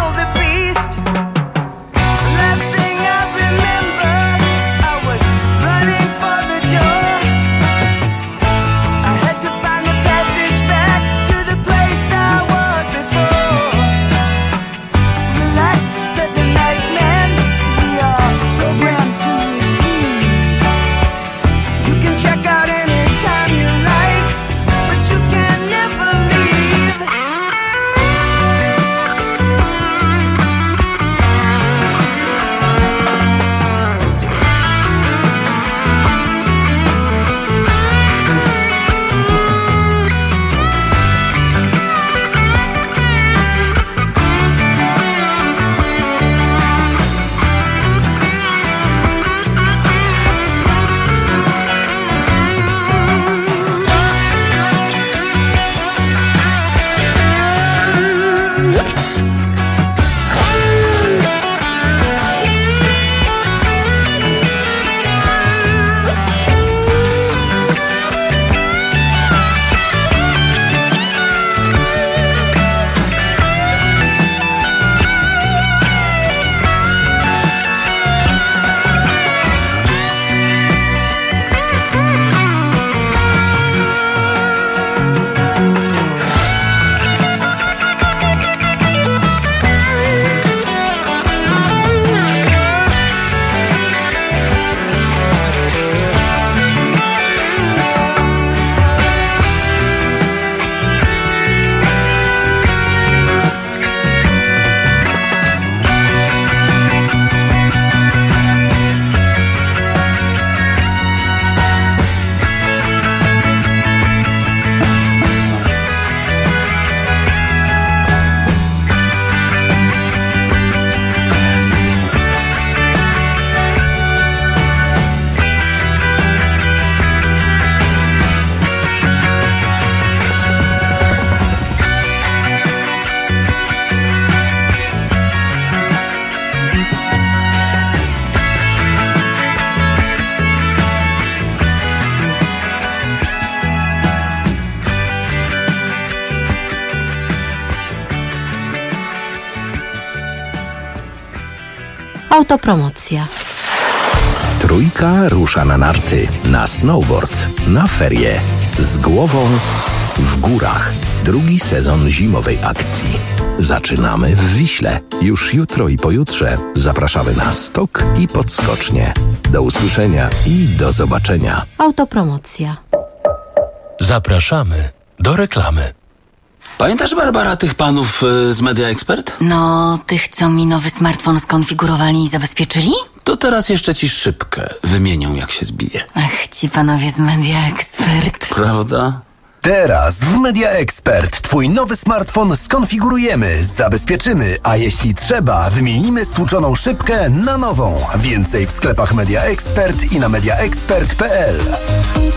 Autopromocja. Trójka rusza na narty, na snowboard, na ferie. Z głową w górach. Drugi sezon zimowej akcji. Zaczynamy w Wiśle. Już jutro i pojutrze zapraszamy na stok i podskocznie. Do usłyszenia i do zobaczenia. Autopromocja. Zapraszamy do reklamy. Pamiętasz, Barbara, tych panów z Media Expert? No, tych, co mi nowy smartfon skonfigurowali i zabezpieczyli? To teraz jeszcze ci szybkę wymienią, jak się zbije. Ach, ci panowie z Media Expert. Prawda? Teraz w Media Expert twój nowy smartfon skonfigurujemy, zabezpieczymy, a jeśli trzeba, wymienimy stłuczoną szybkę na nową. Więcej w sklepach Media Expert i na mediaexpert.pl.